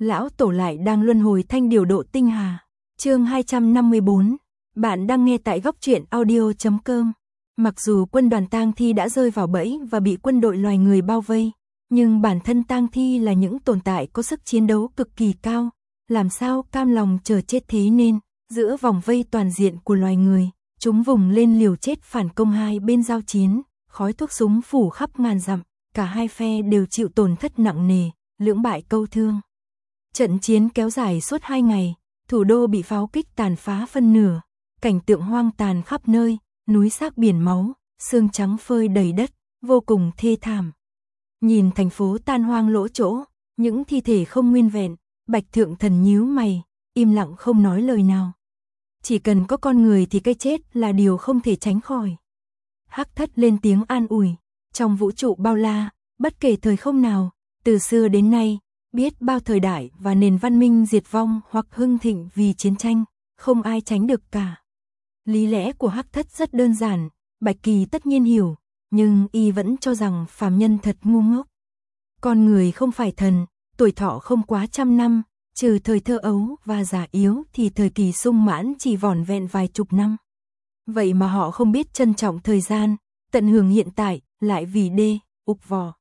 Lão tổ lại đang luân hồi thanh điều độ tinh hà. Chương 254. Bạn đang nghe tại góc truyện audio.com. Mặc dù quân đoàn tang thi đã rơi vào bẫy và bị quân đội loài người bao vây, nhưng bản thân tang thi là những tồn tại có sức chiến đấu cực kỳ cao, làm sao cam lòng chờ chết, thế nên giữa vòng vây toàn diện của loài người, chúng vùng lên liều chết phản công. Hai bên giao chiến, khói thuốc súng phủ khắp ngàn dặm, cả hai phe đều chịu tổn thất nặng nề, lưỡng bại câu thương. Trận chiến kéo dài suốt 2 ngày, thủ đô bị pháo kích tàn phá phân nửa, cảnh tượng hoang tàn khắp nơi, núi xác biển máu, xương trắng phơi đầy đất, vô cùng thê thảm. Nhìn thành phố tan hoang lỗ chỗ, những thi thể không nguyên vẹn, Bạch Thượng Thần nhíu mày, im lặng không nói lời nào. Chỉ cần có con người thì cái chết là điều không thể tránh khỏi. Hắc Thất lên tiếng an ủi, trong vũ trụ bao la, bất kể thời không nào, từ xưa đến nay, biết bao thời đại và nền văn minh diệt vong hoặc hưng thịnh vì chiến tranh, không ai tránh được cả. Lý lẽ của Hắc Thất rất đơn giản, Bạch Kỳ tất nhiên hiểu, nhưng y vẫn cho rằng phàm nhân thật ngu ngốc. Con người không phải thần, tuổi thọ không quá 100 năm, trừ thời thơ ấu và già yếu thì thời kỳ sung mãn chỉ vỏn vẹn vài chục năm. Vậy mà họ không biết trân trọng thời gian, tận hưởng hiện tại, lại vì ục vò.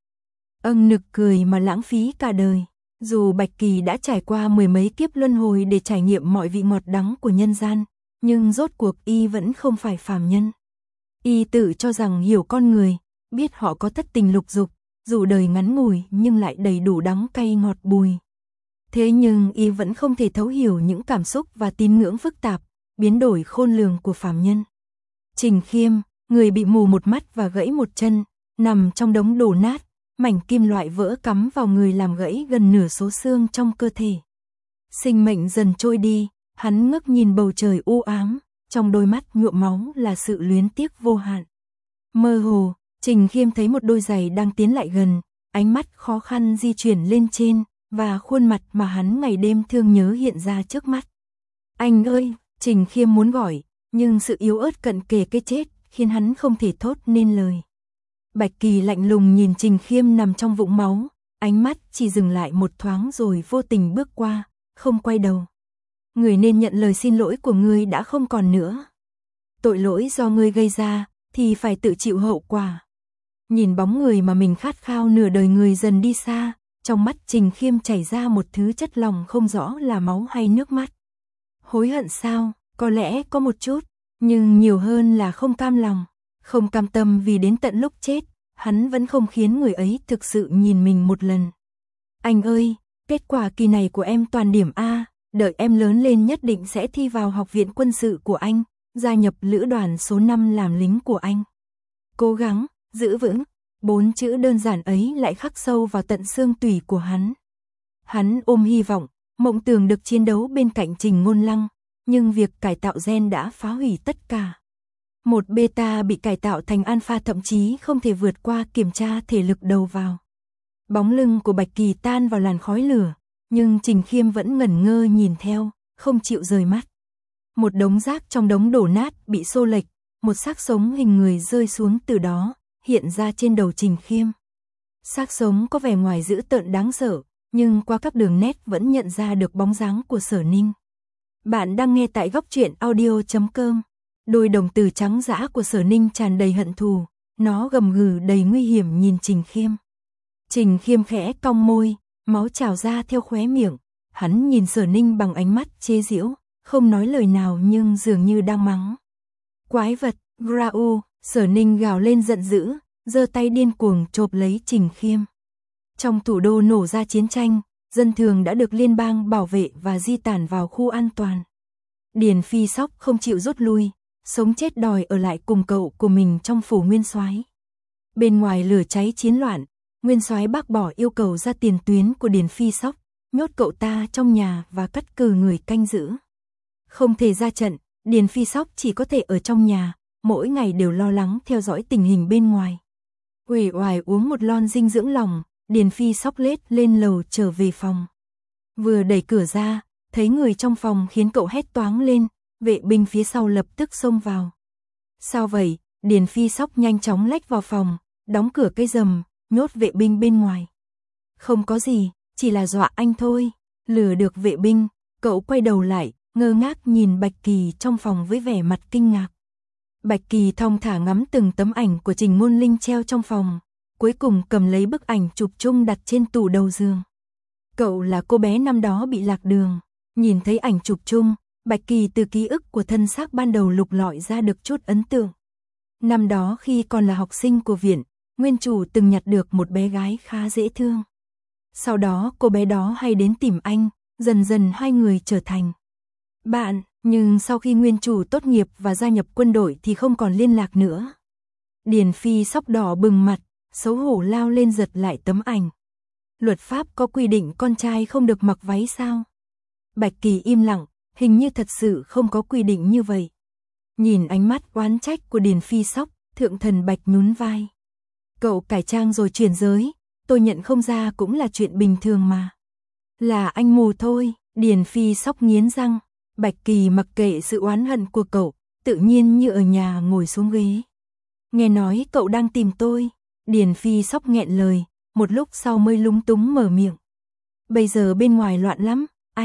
Nực cười mà lãng phí cả đời. Dù Bạch Kỳ đã trải qua 10 mấy kiếp luân hồi để trải nghiệm mọi vị ngọt đắng của nhân gian, nhưng rốt cuộc y vẫn không phải phàm nhân. Y tự cho rằng hiểu con người, biết họ có thất tình lục dục, dù đời ngắn ngủi nhưng lại đầy đủ đắng cay ngọt bùi. Thế nhưng y vẫn không thể thấu hiểu những cảm xúc và tín ngưỡng phức tạp, biến đổi khôn lường của phàm nhân. Trình Khiêm, người bị mù một mắt và gãy một chân, nằm trong đống đổ nát, mảnh kim loại vỡ cắm vào người làm gãy gần nửa số xương trong cơ thể. Sinh mệnh dần trôi đi, hắn ngước nhìn bầu trời u ám, trong đôi mắt nhuộm máu là sự luyến tiếc vô hạn. Mơ hồ, Trình Khiêm thấy một đôi giày đang tiến lại gần, ánh mắt khó khăn di chuyển lên trên, và khuôn mặt mà hắn ngày đêm thương nhớ hiện ra trước mắt. Anh ơi, Trình Khiêm muốn gọi, nhưng sự yếu ớt cận kề cái chết khiến hắn không thể thốt nên lời. Bạch Kỳ lạnh lùng nhìn Trình Khiêm nằm trong vũng máu, ánh mắt chỉ dừng lại một thoáng rồi vô tình bước qua, không quay đầu. Người nên nhận lời xin lỗi của ngươi đã không còn nữa. Tội lỗi do ngươi gây ra thì phải tự chịu hậu quả. Nhìn bóng người mà mình khát khao nửa đời người dần đi xa, trong mắt Trình Khiêm chảy ra một thứ chất lỏng không rõ là máu hay nước mắt. Hối hận sao? Có lẽ có một chút, nhưng nhiều hơn là không cam lòng, không cam tâm vì đến tận lúc chết, hắn vẫn không khiến người ấy thực sự nhìn mình một lần. Anh ơi, kết quả kỳ này của em toàn điểm A, đợi em lớn lên nhất định sẽ thi vào học viện quân sự của anh, gia nhập lữ đoàn số 5 làm lính của anh. Cố gắng, giữ vững, 4 chữ đơn giản ấy lại khắc sâu vào tận xương tủy của hắn. Hắn ôm hy vọng, mộng tưởng được chiến đấu bên cạnh Trình Ngôn Lăng, nhưng việc cải tạo gen đã phá hủy tất cả. Một beta bị cải tạo thành alpha thậm chí không thể vượt qua kiểm tra thể lực đầu vào. Bóng lưng của Bạch Kỳ tan vào làn khói lửa, nhưng Trình Khiêm vẫn ngẩn ngơ nhìn theo, không chịu rời mắt. Một đống rác trong đống đổ nát bị xô lệch, một xác sống hình người rơi xuống từ đó, hiện ra trên đầu Trình Khiêm. Xác sống có vẻ ngoài dữ tợn đáng sợ, nhưng qua các đường nét vẫn nhận ra được bóng dáng của Sở Ninh. Bạn đang nghe tại góc truyện audio.com. Đôi đồng tử trắng dã của Sở Ninh tràn đầy hận thù, nó gầm gừ đầy nguy hiểm nhìn Trình Khiêm. Trình Khiêm khẽ cong môi, máu trào ra theo khóe miệng, hắn nhìn Sở Ninh bằng ánh mắt chế giễu, không nói lời nào nhưng dường như đang mắng. Quái vật, Grau, Sở Ninh gào lên giận dữ, giơ tay điên cuồng chộp lấy Trình Khiêm. Trong thủ đô nổ ra chiến tranh, dân thường đã được liên bang bảo vệ và di tản vào khu an toàn. Điền Phi Sóc không chịu rút lui, sống chết đòi ở lại cùng cậu của mình trong phủ Nguyên Soái. Bên ngoài lửa cháy chiến loạn, Nguyên Soái bác bỏ yêu cầu ra tiền tuyến của Điền Phi Sóc, nhốt cậu ta trong nhà và cắt cử người canh giữ. Không thể ra trận, Điền Phi Sóc chỉ có thể ở trong nhà, mỗi ngày đều lo lắng theo dõi tình hình bên ngoài. Uể oải uống một lon dinh dưỡng lòng, Điền Phi Sóc lết lên lầu trở về phòng. Vừa đẩy cửa ra, thấy người trong phòng khiến cậu hét toáng lên, vệ binh phía sau lập tức xông vào. Sao vậy? Điền Phi Sóc nhanh chóng lách vào phòng, đóng cửa cái rầm, nhốt vệ binh bên ngoài. Không có gì, chỉ là dọa anh thôi. Lừa được vệ binh, cậu quay đầu lại, ngơ ngác nhìn Bạch Kỳ trong phòng với vẻ mặt kinh ngạc. Bạch Kỳ thong thả ngắm từng tấm ảnh của Trình Ngôn Linh treo trong phòng, cuối cùng cầm lấy bức ảnh chụp chung đặt trên tủ đầu giường. Cậu là cô bé năm đó bị lạc đường, nhìn thấy ảnh chụp chung, Bạch Kỳ từ ký ức của thân xác ban đầu lục lọi ra được chút ấn tượng. Năm đó khi còn là học sinh của viện, nguyên chủ từng nhặt được một bé gái khá dễ thương. Sau đó cô bé đó hay đến tìm anh, dần dần hai người trở thành bạn, nhưng sau khi nguyên chủ tốt nghiệp và gia nhập quân đội thì không còn liên lạc nữa. Điền Phi Sóc đỏ bừng mặt, xấu hổ lao lên giật lại tấm ảnh. Luật pháp có quy định con trai không được mặc váy sao? Bạch Kỳ im lặng, hình như thật sự không có quy định như vậy. Nhìn ánh mắt oán trách của Điền Phi Sóc, Thượng Thần Bạch nhún vai. Cậu cải trang rồi chuyển giới, tôi nhận không ra cũng là chuyện bình thường mà. Là anh mù thôi, Điền Phi Sóc nghiến răng. Bạch Kỳ mặc kệ sự oán hận của cậu, tự nhiên như ở nhà ngồi xuống ghế. Nghe nói cậu đang tìm tôi, Điền Phi Sóc nghẹn lời, một lúc sau mới lúng túng mở miệng. Bây giờ bên ngoài loạn lắm,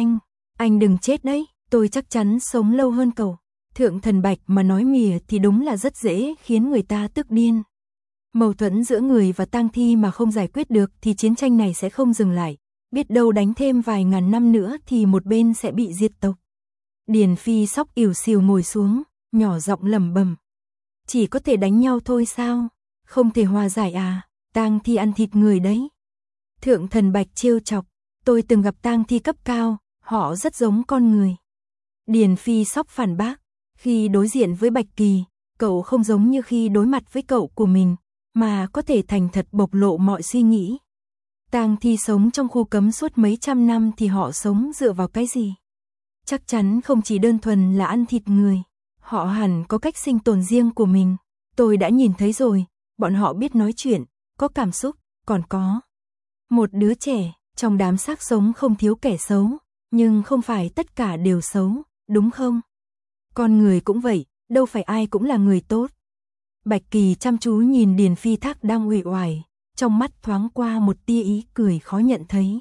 anh đừng chết đấy, tôi chắc chắn sống lâu hơn cậu. Thượng Thần Bạch mà nói mỉa thì đúng là rất dễ khiến người ta tức điên. Mâu thuẫn giữa người và tang thi mà không giải quyết được thì chiến tranh này sẽ không dừng lại, biết đâu đánh thêm vài ngàn năm nữa thì một bên sẽ bị diệt tộc. Điền Phi Sóc ỉu xìu ngồi xuống, nhỏ giọng lẩm bẩm. Chỉ có thể đánh nhau thôi sao? Không thể hòa giải à? Tang thi ăn thịt người đấy. Thượng Thần Bạch trêu chọc, tôi từng gặp tang thi cấp cao, họ rất giống con người. Điền Phi Sóc phản bác, khi đối diện với Bạch Kỳ, cậu không giống như khi đối mặt với cậu của mình, mà có thể thành thật bộc lộ mọi suy nghĩ. Tang thi sống trong khu cấm suốt mấy trăm năm thì họ sống dựa vào cái gì? Chắc chắn không chỉ đơn thuần là ăn thịt người, họ hẳn có cách sinh tồn riêng của mình. Tôi đã nhìn thấy rồi, bọn họ biết nói chuyện, có cảm xúc, còn có một đứa trẻ, trong đám xác sống không thiếu kẻ xấu, nhưng không phải tất cả đều xấu, đúng không? Con người cũng vậy, đâu phải ai cũng là người tốt. Bạch Kỳ chăm chú nhìn Điền Phi Thác đang uể oải, trong mắt thoáng qua một tia ý cười khó nhận thấy.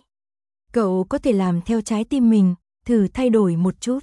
Cậu có thể làm theo trái tim mình, thử thay đổi một chút.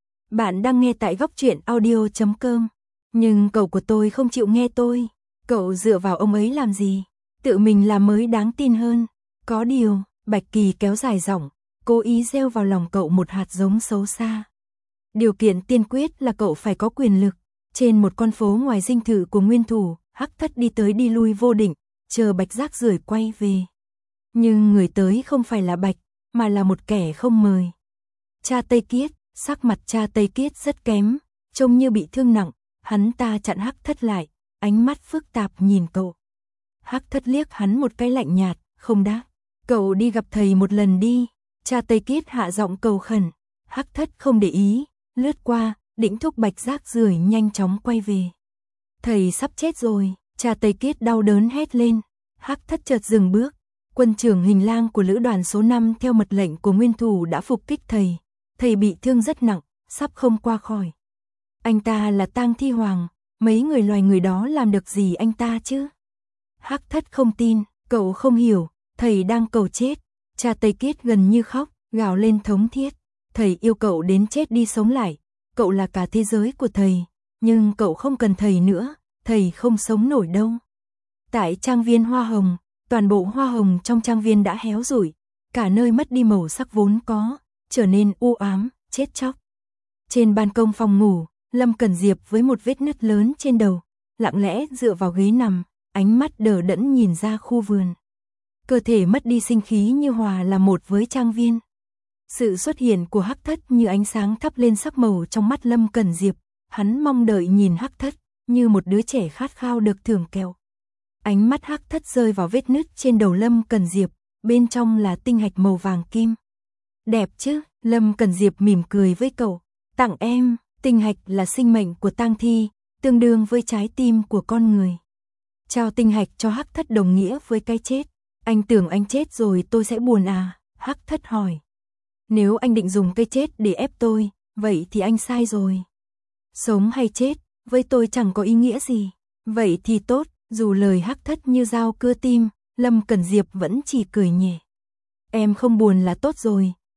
Bạn đang nghe tại góc truyện audio.com. Nhưng cậu của tôi không chịu nghe tôi. Cậu dựa vào ông ấy làm gì? Tự mình làm mới đáng tin hơn. Có điều, Bạch Kỳ kéo dài giọng, cố ý gieo vào lòng cậu một hạt giống xấu xa. Điều kiện tiên quyết là cậu phải có quyền lực. Trên một con phố ngoài dinh thự của nguyên thủ, Hắc Thất đi tới đi lui vô định, chờ Bạch Rác Rưởi quay về. Nhưng người tới không phải là Bạch, mà là một kẻ không mời. Cha Tây Kiết, sắc mặt cha Tây Kiết rất kém, trông như bị thương nặng, hắn ta chặn Hắc Thất lại, ánh mắt phức tạp nhìn cậu. Hắc Thất liếc hắn một cái lạnh nhạt, không đáp. Cậu đi gặp thầy một lần đi, cha Tây Kiết hạ giọng cầu khẩn. Hắc Thất không để ý, lướt qua, định thúc Bạch Rác Rưởi nhanh chóng quay về. Thầy sắp chết rồi, cha Tây Kiết đau đớn hét lên. Hắc Thất chợt dừng bước, quân trưởng hình lang của lữ đoàn số 5 theo mật lệnh của nguyên thủ đã phục kích thầy. Thầy bị thương rất nặng, sắp không qua khỏi. Anh ta là tang thi hoàng, mấy người loài người đó làm được gì anh ta chứ? Hắc Thất không tin, cậu không hiểu, thầy đang cầu chết. Cha Tây Kiết gần như khóc, gào lên thống thiết. Thầy yêu cậu đến chết đi sống lại, cậu là cả thế giới của thầy, nhưng cậu không cần thầy nữa, thầy không sống nổi đâu. Tại trang viên hoa hồng, toàn bộ hoa hồng trong trang viên đã héo rụi, cả nơi mất đi màu sắc vốn có, trở nên u ám, chết chóc. Trên ban công phòng ngủ, Lâm Cẩn Diệp với một vết nứt lớn trên đầu, lặng lẽ dựa vào ghế nằm, ánh mắt đờ đẫn nhìn ra khu vườn. Cơ thể mất đi sinh khí như hòa là một với trang viên. Sự xuất hiện của Hắc Thất như ánh sáng thắp lên sắc màu trong mắt Lâm Cẩn Diệp, hắn mong đợi nhìn Hắc Thất, như một đứa trẻ khát khao được thưởng kẹo. Ánh mắt Hắc Thất rơi vào vết nứt trên đầu Lâm Cẩn Diệp, bên trong là tinh hạch màu vàng kim. Đẹp chứ, Lâm Cẩn Diệp mỉm cười với cậu, tặng em, tinh hạch là sinh mệnh của tang thi, tương đương với trái tim của con người. Trao tinh hạch cho Hắc Thất đồng nghĩa với cái chết. Anh tưởng anh chết rồi tôi sẽ buồn à? Hắc Thất hỏi. Nếu anh định dùng cái chết để ép tôi, vậy thì anh sai rồi. Sống hay chết, với tôi chẳng có ý nghĩa gì. Vậy thì tốt, dù lời Hắc Thất như dao cưa tim, Lâm Cẩn Diệp vẫn chỉ cười nhẹ. Em không buồn là tốt rồi,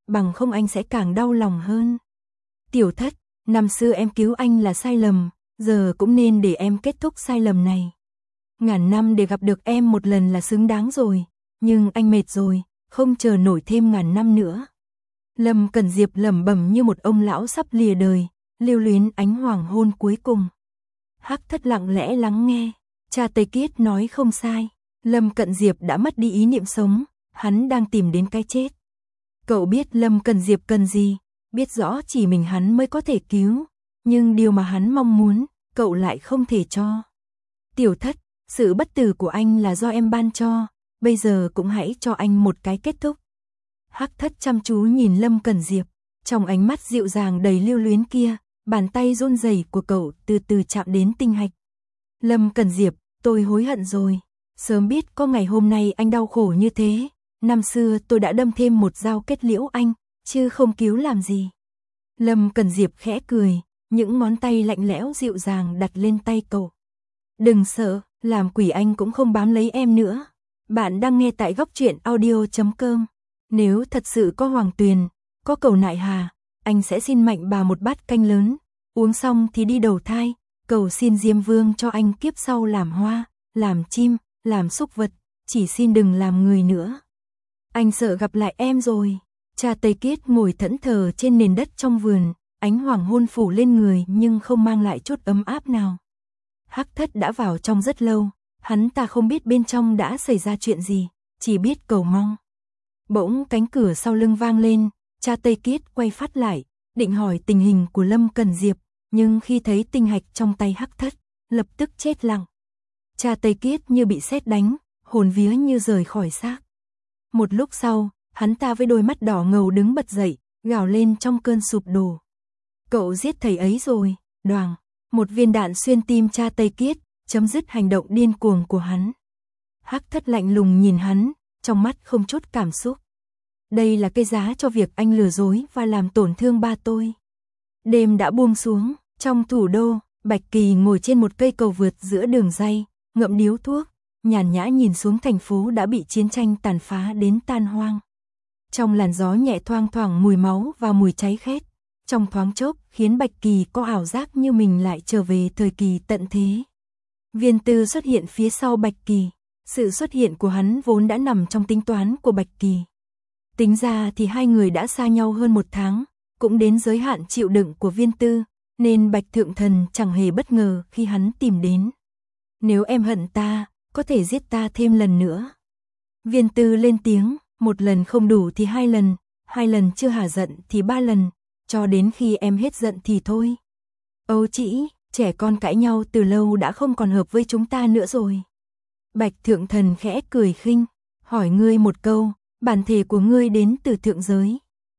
bằng không anh sẽ càng đau lòng hơn. Tiểu Thất, năm xưa em cứu anh là sai lầm, giờ cũng nên để em kết thúc sai lầm này. Ngàn năm để gặp được em một lần là xứng đáng rồi, nhưng anh mệt rồi, không chờ nổi thêm ngàn năm nữa. Lâm Cẩn Diệp lẩm bẩm như một ông lão sắp lìa đời, lưu luyến ánh hoàng hôn cuối cùng. Hắc Thất lặng lẽ lắng nghe, cha Tây Kiết nói không sai, Lâm Cẩn Diệp đã mất đi ý niệm sống, hắn đang tìm đến cái chết. Cậu biết Lâm Cẩn Diệp cần gì, biết rõ chỉ mình hắn mới có thể cứu, nhưng điều mà hắn mong muốn, cậu lại không thể cho. Tiểu Thất, sự bất tử của anh là do em ban cho, bây giờ cũng hãy cho anh một cái kết thúc. Hắc Thất chăm chú nhìn Lâm Cẩn Diệp, trong ánh mắt dịu dàng đầy lưu luyến kia, bàn tay run rẩy của cậu từ từ chạm đến tinh hạch. Lâm Cẩn Diệp, tôi hối hận rồi, sớm biết có ngày hôm nay anh đau khổ như thế, năm xưa tôi đã đâm thêm một dao kết liễu anh, chứ không cứu làm gì. Lâm Cẩn Diệp khẽ cười, những ngón tay lạnh lẽo dịu dàng đặt lên tay cậu. Đừng sợ, làm quỷ anh cũng không bám lấy em nữa. Bạn đang nghe tại Góc Truyện Audio.com. Nếu thật sự có Hoàng Tuyền, có Cầu Nại Hà, anh sẽ xin Mạnh bà một bát canh lớn, uống xong thì đi đầu thai, cầu xin Diêm Vương cho anh kiếp sau làm hoa, làm chim, làm súc vật, chỉ xin đừng làm người nữa. Anh sợ gặp lại em rồi. Cha Tây Kiết ngồi thẫn thờ trên nền đất trong vườn, ánh hoàng hôn phủ lên người nhưng không mang lại chút ấm áp nào. Hắc Thất đã vào trong rất lâu, hắn ta không biết bên trong đã xảy ra chuyện gì, chỉ biết cầu mong. Bỗng cánh cửa sau lưng vang lên, cha Tây Kiết quay phát lại, định hỏi tình hình của Lâm Cẩn Diệp, nhưng khi thấy tinh hạch trong tay Hắc Thất, lập tức chết lặng. Cha Tây Kiết như bị sét đánh, hồn vía như rời khỏi xác. Một lúc sau, hắn ta với đôi mắt đỏ ngầu đứng bật dậy, gào lên trong cơn sụp đổ. Cậu giết thầy ấy rồi, đoàng. Một viên đạn xuyên tim cha Tây Kiết, chấm dứt hành động điên cuồng của hắn. Hắc Thất lạnh lùng nhìn hắn, trong mắt không chút cảm xúc. Đây là cái giá cho việc anh lừa dối và làm tổn thương ba tôi. Đêm đã buông xuống, trong thủ đô, Bạch Kỳ ngồi trên một cây cầu vượt giữa đường ray, ngậm điếu thuốc, nhàn nhã nhìn xuống thành phố đã bị chiến tranh tàn phá đến tan hoang. Trong làn gió nhẹ thoang thoảng mùi máu và mùi cháy khét, trong thoáng chốc khiến Bạch Kỳ có ảo giác như mình lại trở về thời kỳ tận thế. Viên Tư xuất hiện phía sau Bạch Kỳ, sự xuất hiện của hắn vốn đã nằm trong tính toán của Bạch Kỳ. Tính ra thì hai người đã xa nhau hơn một tháng, cũng đến giới hạn chịu đựng của Viên Tư, nên Bạch Thượng Thần chẳng hề bất ngờ khi hắn tìm đến. Nếu em hận ta, có thể giết ta thêm lần nữa. Viên Tư lên tiếng, một lần không đủ thì hai lần chưa hả giận thì ba lần, cho đến khi em hết giận thì thôi. Âu Chỉ, trẻ con cãi nhau từ lâu đã không còn hợp với chúng ta nữa rồi. Bạch Thượng Thần khẽ cười khinh, hỏi ngươi một câu, bản thể của ngươi đến từ thượng giới.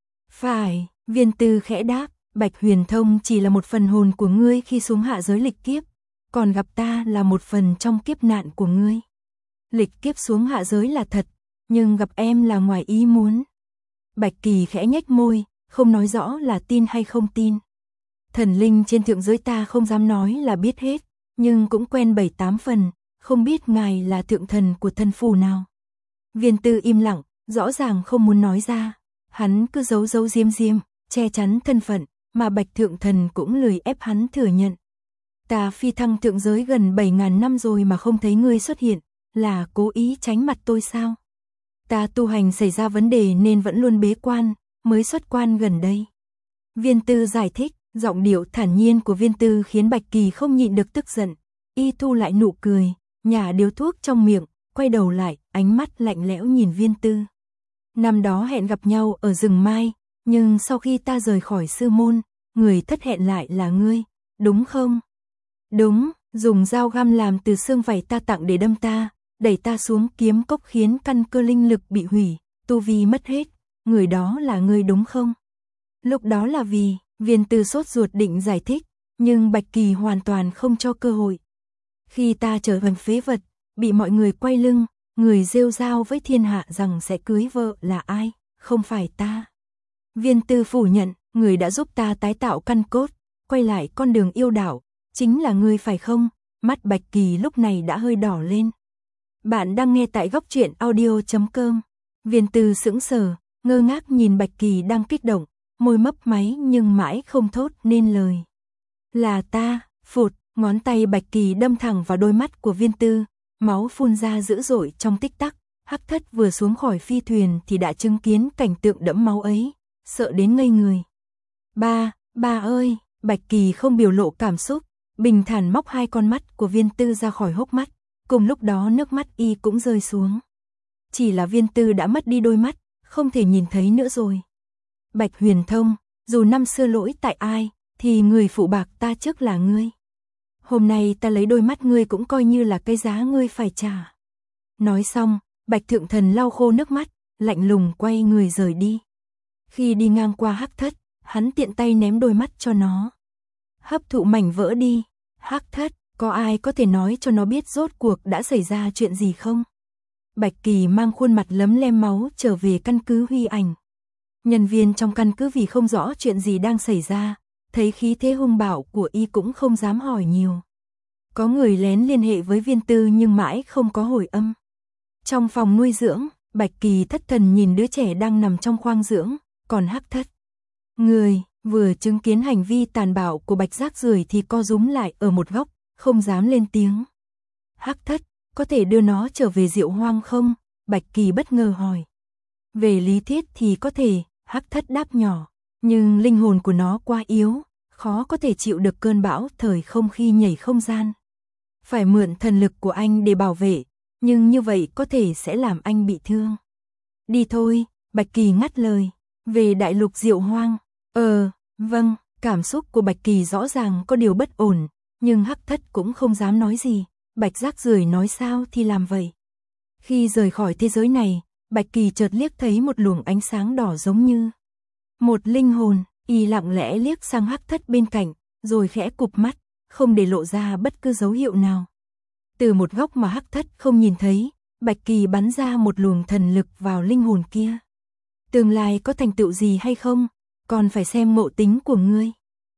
Phải, Viên Tư khẽ đáp, Bạch Huyền Thông chỉ là một phần hồn của ngươi khi xuống hạ giới lịch kiếp, còn gặp ta là một phần trong kiếp nạn của ngươi. Lịch kiếp xuống hạ giới là thật, nhưng gặp em là ngoài ý muốn. Bạch Kỳ khẽ nhếch môi, không nói rõ là tin hay không tin. Thần linh trên thượng giới ta không dám nói là biết hết, nhưng cũng quen 7-8 phần, không biết ngài là thượng thần của thân phù nào. Viên Tư im lặng, rõ ràng không muốn nói ra, hắn cứ giấu giếm, che chắn thân phận, mà Bạch Thượng Thần cũng lười ép hắn thừa nhận. Ta phi thăng thượng giới gần 7.000 năm rồi mà không thấy ngươi xuất hiện, là cố ý tránh mặt tôi sao? Ta tu hành xảy ra vấn đề nên vẫn luôn bế quan, mới xuất quan gần đây. Viên Tư giải thích, giọng điệu thản nhiên của Viên Tư khiến Bạch Kỳ không nhịn được tức giận. Y thu lại nụ cười, nhả điếu thuốc trong miệng, quay đầu lại, ánh mắt lạnh lẽo nhìn Viên Tư. Năm đó hẹn gặp nhau ở rừng Mai, nhưng sau khi ta rời khỏi sư môn, người thất hẹn lại là ngươi, đúng không? Đúng, dùng dao găm làm từ xương vảy ta tặng để đâm ta, đẩy ta xuống kiếm cốc khiến căn cơ linh lực bị hủy, tu vi mất hết, người đó là ngươi đúng không? Lúc đó là vì, Viên Tư sốt ruột định giải thích, nhưng Bạch Kỳ hoàn toàn không cho cơ hội. Khi ta trở thành phế vật, bị mọi người quay lưng, người rêu rao với thiên hạ rằng sẽ cưới vợ là ai, không phải ta. Viên Tư phủ nhận, người đã giúp ta tái tạo căn cốt, quay lại con đường yêu đạo, chính là ngươi phải không? Mắt Bạch Kỳ lúc này đã hơi đỏ lên. Bạn đang nghe tại Góc Truyện Audio.com. Viên Tư sững sờ, ngơ ngác nhìn Bạch Kỳ đang kích động, môi mấp máy nhưng mãi không thốt nên lời. Là ta, phụt, ngón tay Bạch Kỳ đâm thẳng vào đôi mắt của Viên Tư, máu phun ra dữ dội trong tích tắc. Hắc Thất vừa xuống khỏi phi thuyền thì đã chứng kiến cảnh tượng đẫm máu ấy, sợ đến ngây người. Ba ơi, Bạch Kỳ không biểu lộ cảm xúc, bình thản móc hai con mắt của Viên Tư ra khỏi hốc mắt, cùng lúc đó nước mắt y cũng rơi xuống. Chỉ là Viên Tư đã mất đi đôi mắt, không thể nhìn thấy nữa rồi. Bạch Huyền Thông, dù năm xưa lỗi tại ai, thì người phụ bạc ta trước là ngươi. Hôm nay ta lấy đôi mắt ngươi cũng coi như là cái giá ngươi phải trả. Nói xong, Bạch Thượng Thần lau khô nước mắt, lạnh lùng quay người rời đi. Khi đi ngang qua Hắc Thất, hắn tiện tay ném đôi mắt cho nó. Hấp thụ mảnh vỡ đi. Hắc Thất, có ai có thể nói cho nó biết rốt cuộc đã xảy ra chuyện gì không? Bạch Kỳ mang khuôn mặt lấm lem máu trở về căn cứ Huy Ảnh. Nhân viên trong căn cứ vì không rõ chuyện gì đang xảy ra, thấy khí thế hung bạo của y cũng không dám hỏi nhiều. Có người lén liên hệ với Viên Tư nhưng mãi không có hồi âm. Trong phòng nuôi dưỡng, Bạch Kỳ thất thần nhìn đứa trẻ đang nằm trong khoang dưỡng, còn Hắc Thất. Người vừa chứng kiến hành vi tàn bạo của Bạch Rác Rưởi thì co rúm lại ở một góc, không dám lên tiếng. Hắc Thất, có thể đưa nó trở về Diệu Hoang không? Bạch Kỳ bất ngờ hỏi. Về lý thuyết thì có thể, Hắc Thất đáp nhỏ, nhưng linh hồn của nó quá yếu, khó có thể chịu được cơn bão thời không khi nhảy không gian. Phải mượn thần lực của anh để bảo vệ, nhưng như vậy có thể sẽ làm anh bị thương. Đi thôi, Bạch Kỳ ngắt lời, về đại lục Diệu Hoang. Vâng, cảm xúc của Bạch Kỳ rõ ràng có điều bất ổn, nhưng Hắc Thất cũng không dám nói gì, Bạch Rác Rưởi nói sao thì làm vậy. Khi rời khỏi thế giới này, Bạch Kỳ chợt liếc thấy một luồng ánh sáng đỏ giống như một linh hồn, y lặng lẽ liếc sang Hắc Thất bên cạnh, rồi khẽ cụp mắt, không để lộ ra bất cứ dấu hiệu nào. Từ một góc mà Hắc Thất không nhìn thấy, Bạch Kỳ bắn ra một luồng thần lực vào linh hồn kia. Tương lai có thành tựu gì hay không, còn phải xem ngộ tính của ngươi.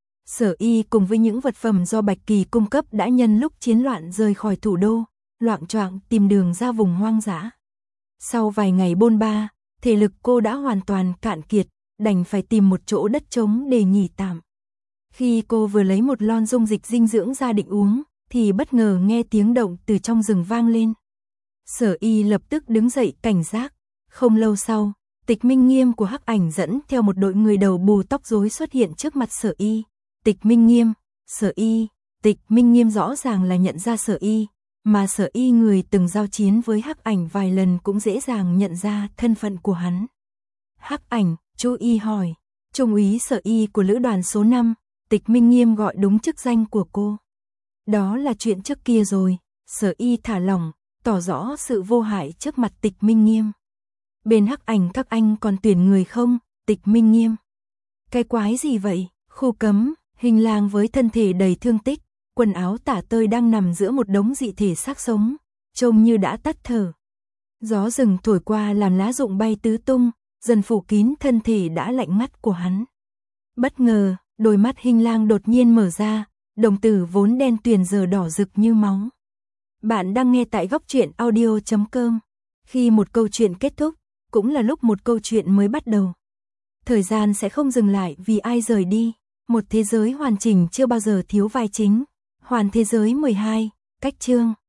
Sở Y cùng với những vật phẩm do Bạch Kỳ cung cấp đã nhân lúc chiến loạn rời khỏi thủ đô, loạng choạng tìm đường ra vùng hoang dã. Sau vài ngày bôn ba, thể lực cô đã hoàn toàn cạn kiệt, đành phải tìm một chỗ đất trống để nghỉ tạm. Khi cô vừa lấy một lon dung dịch dinh dưỡng ra định uống, thì bất ngờ nghe tiếng động từ trong rừng vang lên. Sở Y lập tức đứng dậy cảnh giác. Không lâu sau, Tịch Minh Nghiêm của Hắc Ảnh dẫn theo một đội người đầu bù tóc rối xuất hiện trước mặt Sở Y. Tịch Minh Nghiêm, Sở Y, Tịch Minh Nghiêm rõ ràng là nhận ra Sở Y, mà Sở Y người từng giao chiến với Hắc Ảnh vài lần cũng dễ dàng nhận ra thân phận của hắn. Hắc Ảnh, Chu Y hỏi, Trung úy Sở Y của lữ đoàn số 5, Tịch Minh Nghiêm gọi đúng chức danh của cô. Đó là chuyện trước kia rồi, Sở Y thả lỏng, tỏ rõ sự vô hại trước mặt Tịch Minh Nghiêm. Bên Hắc Ảnh các anh còn tuyển người không? Tịch Minh Nghiêm. Cái quái gì vậy? Khu cấm, Hình Lang với thân thể đầy thương tích, quần áo tả tơi đang nằm giữa một đống dị thể xác sống, trông như đã tắt thở. Gió rừng thổi qua làm lá rụng bay tứ tung, dần phủ kín thân thể đã lạnh ngắt của hắn. Bất ngờ, đôi mắt Hình Lang đột nhiên mở ra, đồng tử vốn đen tuyền giờ đỏ rực như máu. Bạn đang nghe tại Góc Truyện Audio.com. Khi một câu chuyện kết thúc, cũng là lúc một câu chuyện mới bắt đầu. Thời gian sẽ không dừng lại vì ai rời đi. Một thế giới hoàn chỉnh chưa bao giờ thiếu vai chính. Hoàn thế giới 12, cách chương.